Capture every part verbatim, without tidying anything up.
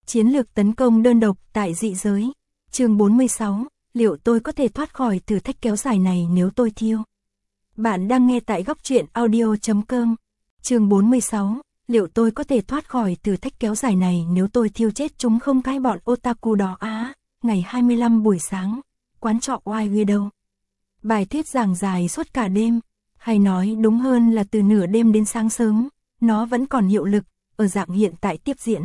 Chiến lược tấn công đơn độc tại dị giới. Chương bốn mươi sáu, liệu tôi có thể thoát khỏi thử thách kéo dài này nếu tôi thiêu? Bạn đang nghe tại góc truyện audio chấm com. Chương bốn mươi sáu, liệu tôi có thể thoát khỏi thử thách kéo dài này nếu tôi thiêu chết chúng không? Cái bọn otaku đó á, ngày hai mươi lăm buổi sáng, quán trọ White Widow. Bài thuyết giảng dài suốt cả đêm, hay nói đúng hơn là từ nửa đêm đến sáng sớm, nó vẫn còn hiệu lực, ở dạng hiện tại tiếp diễn.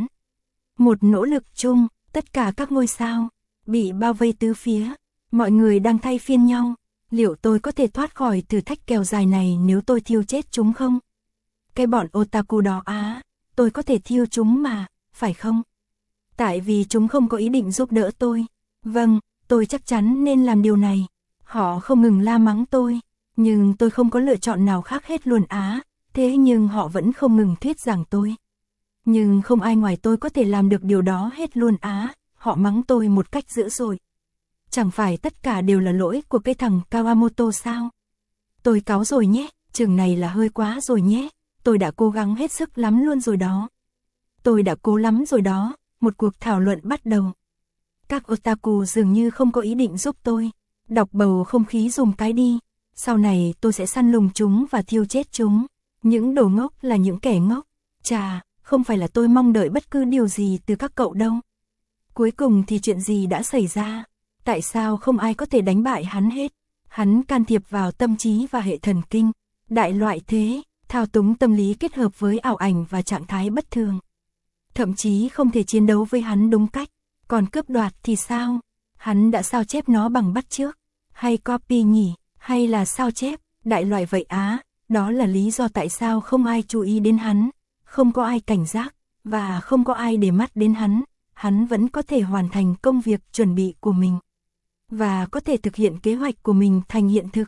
Một nỗ lực chung, tất cả các ngôi sao, bị bao vây tứ phía, mọi người đang thay phiên nhau, liệu tôi có thể thoát khỏi thử thách kéo dài này nếu tôi thiêu chết chúng không? Cái bọn otaku đó á, tôi có thể thiêu chúng mà, phải không? Tại vì chúng không có ý định giúp đỡ tôi. Vâng, tôi chắc chắn nên làm điều này. Họ không ngừng la mắng tôi, nhưng tôi không có lựa chọn nào khác hết luôn á, thế nhưng họ vẫn không ngừng thuyết giảng tôi. Nhưng không ai ngoài tôi có thể làm được điều đó hết luôn á, họ mắng tôi một cách dữ dội. Chẳng phải tất cả đều là lỗi của cái thằng Kawamoto sao? Tôi cáu rồi nhé, chừng này là hơi quá rồi nhé, tôi đã cố gắng hết sức lắm luôn rồi đó. Tôi đã cố lắm rồi đó, một cuộc thảo luận bắt đầu. Các otaku dường như không có ý định giúp tôi, đọc bầu không khí dùm cái đi, sau này tôi sẽ săn lùng chúng và thiêu chết chúng. Những đồ ngốc là những kẻ ngốc, chà, không phải là tôi mong đợi bất cứ điều gì từ các cậu đâu. Cuối cùng thì chuyện gì đã xảy ra? Tại sao không ai có thể đánh bại hắn hết? Hắn can thiệp vào tâm trí và hệ thần kinh, đại loại thế, thao túng tâm lý kết hợp với ảo ảnh và trạng thái bất thường. Thậm chí không thể chiến đấu với hắn đúng cách, còn cướp đoạt thì sao? Hắn đã sao chép nó bằng bắt chước, hay copy nhỉ, hay là sao chép, đại loại vậy á, đó là lý do tại sao không ai chú ý đến hắn, không có ai cảnh giác, và không có ai để mắt đến hắn, hắn vẫn có thể hoàn thành công việc chuẩn bị của mình, và có thể thực hiện kế hoạch của mình thành hiện thực.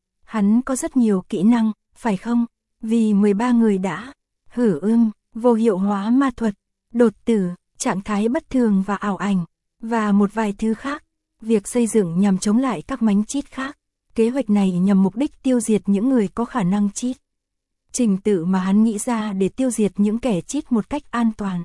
Hắn có rất nhiều kỹ năng, phải không? Vì mười ba người đã hử ưm, vô hiệu hóa ma thuật, đột tử, trạng thái bất thường và ảo ảnh, và một vài thứ khác. Việc xây dựng nhằm chống lại các mánh cheat khác. Kế hoạch này nhằm mục đích tiêu diệt những người có khả năng cheat. Trình tự mà hắn nghĩ ra để tiêu diệt những kẻ cheat một cách an toàn.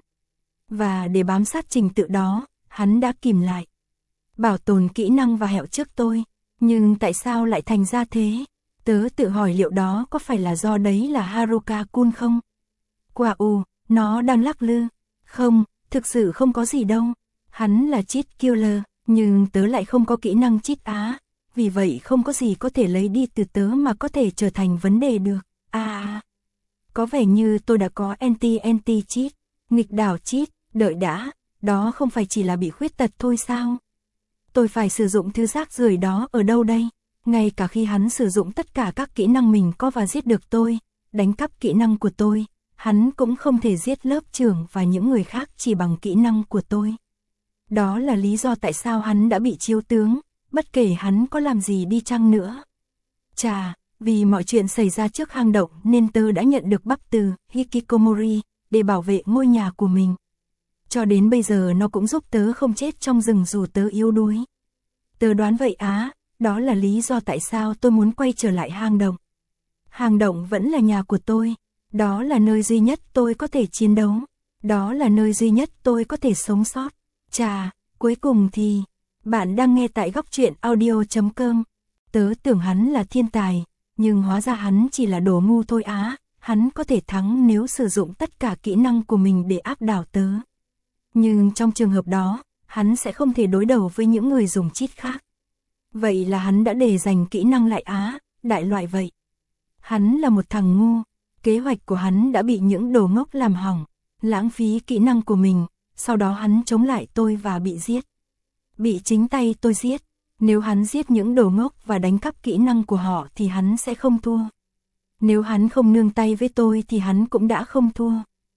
Và để bám sát trình tự đó, hắn đã kìm lại, bảo tồn kỹ năng và hẹo trước tôi. Nhưng tại sao lại thành ra thế? Tớ tự hỏi liệu đó có phải là do đấy là Haruka-kun không? Quả ù, nó đang lắc lư. Không, thực sự không có gì đâu. Hắn là cheat killer, nhưng tớ lại không có kỹ năng cheat á. Vì vậy không có gì có thể lấy đi từ tớ mà có thể trở thành vấn đề được. À, có vẻ như tôi đã có anti-anti cheat, nghịch đảo cheat, đợi đã, đó không phải chỉ là bị khuyết tật thôi sao? Tôi phải sử dụng thứ rác rưởi đó ở đâu đây? Ngay cả khi hắn sử dụng tất cả các kỹ năng mình có và giết được tôi, đánh cắp kỹ năng của tôi, hắn cũng không thể giết lớp trưởng và những người khác chỉ bằng kỹ năng của tôi. Đó là lý do tại sao hắn đã bị chiếu tướng, bất kể hắn có làm gì đi chăng nữa. Chà, vì mọi chuyện xảy ra trước hang động nên tớ đã nhận được bắp từ Hikikomori để bảo vệ ngôi nhà của mình. Cho đến bây giờ nó cũng giúp tớ không chết trong rừng dù tớ yếu đuối. Tớ đoán vậy á, đó là lý do tại sao tôi muốn quay trở lại hang động. Hang động vẫn là nhà của tôi, đó là nơi duy nhất tôi có thể chiến đấu, đó là nơi duy nhất tôi có thể sống sót. Chà, cuối cùng thì, bạn đang nghe tại góc truyện audio chấm com. Tớ tưởng hắn là thiên tài, nhưng hóa ra hắn chỉ là đồ ngu thôi á, hắn có thể thắng nếu sử dụng tất cả kỹ năng của mình để áp đảo tớ. Nhưng trong trường hợp đó, hắn sẽ không thể đối đầu với những người dùng cheat khác. Vậy là hắn đã để dành kỹ năng lại á, đại loại vậy. Hắn là một thằng ngu, kế hoạch của hắn đã bị những đồ ngốc làm hỏng, lãng phí kỹ năng của mình, sau đó hắn chống lại tôi và bị giết. Bị chính tay tôi giết, nếu hắn giết những đồ ngốc và đánh cắp kỹ năng của họ thì hắn sẽ không thua. Nếu hắn không nương tay với tôi thì hắn cũng đã không thua.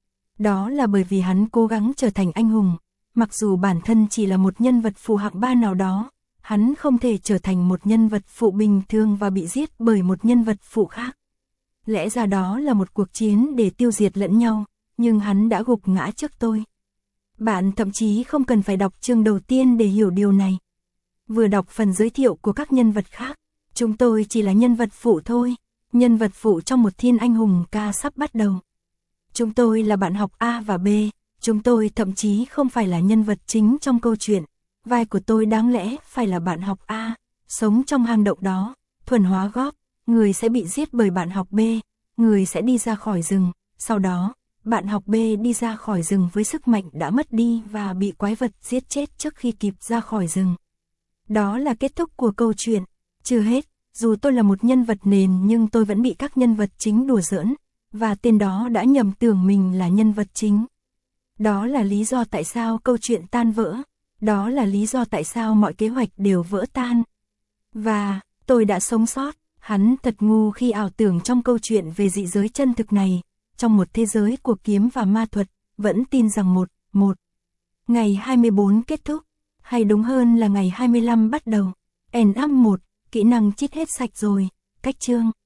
Đó là bởi vì hắn cố gắng trở thành anh hùng, mặc dù bản thân chỉ là một nhân vật phụ hạng ba nào đó, hắn không thể trở thành một nhân vật phụ bình thường và bị giết bởi một nhân vật phụ khác. Lẽ ra đó là một cuộc chiến để tiêu diệt lẫn nhau, nhưng hắn đã gục ngã trước tôi. Bạn thậm chí không cần phải đọc chương đầu tiên để hiểu điều này. Vừa đọc phần giới thiệu của các nhân vật khác, chúng tôi chỉ là nhân vật phụ thôi, nhân vật phụ trong một thiên anh hùng ca sắp bắt đầu. Chúng tôi là bạn học A và B, Chúng tôi thậm chí không phải là nhân vật chính trong câu chuyện. Vai của tôi đáng lẽ phải là bạn học A, sống trong hang động đó, thuần hóa góp, người sẽ bị giết bởi bạn học B, người sẽ đi ra khỏi rừng, sau đó, bạn học B đi ra khỏi rừng với sức mạnh đã mất đi và bị quái vật giết chết trước khi kịp ra khỏi rừng. Đó là kết thúc của câu chuyện. Chưa hết, dù tôi là một nhân vật nền nhưng tôi vẫn bị các nhân vật chính đùa giỡn, và tên đó đã nhầm tưởng mình là nhân vật chính. Đó là lý do tại sao câu chuyện tan vỡ. Đó là lý do tại sao mọi kế hoạch đều vỡ tan. Và, tôi đã sống sót. Hắn thật ngu khi ảo tưởng trong câu chuyện về dị giới chân thực này, trong một thế giới của kiếm và ma thuật, vẫn tin rằng một, một. Ngày hai mươi bốn kết thúc, hay đúng hơn là ngày hai mươi lăm bắt đầu. End up một, kỹ năng chít hết sạch rồi, cách chương.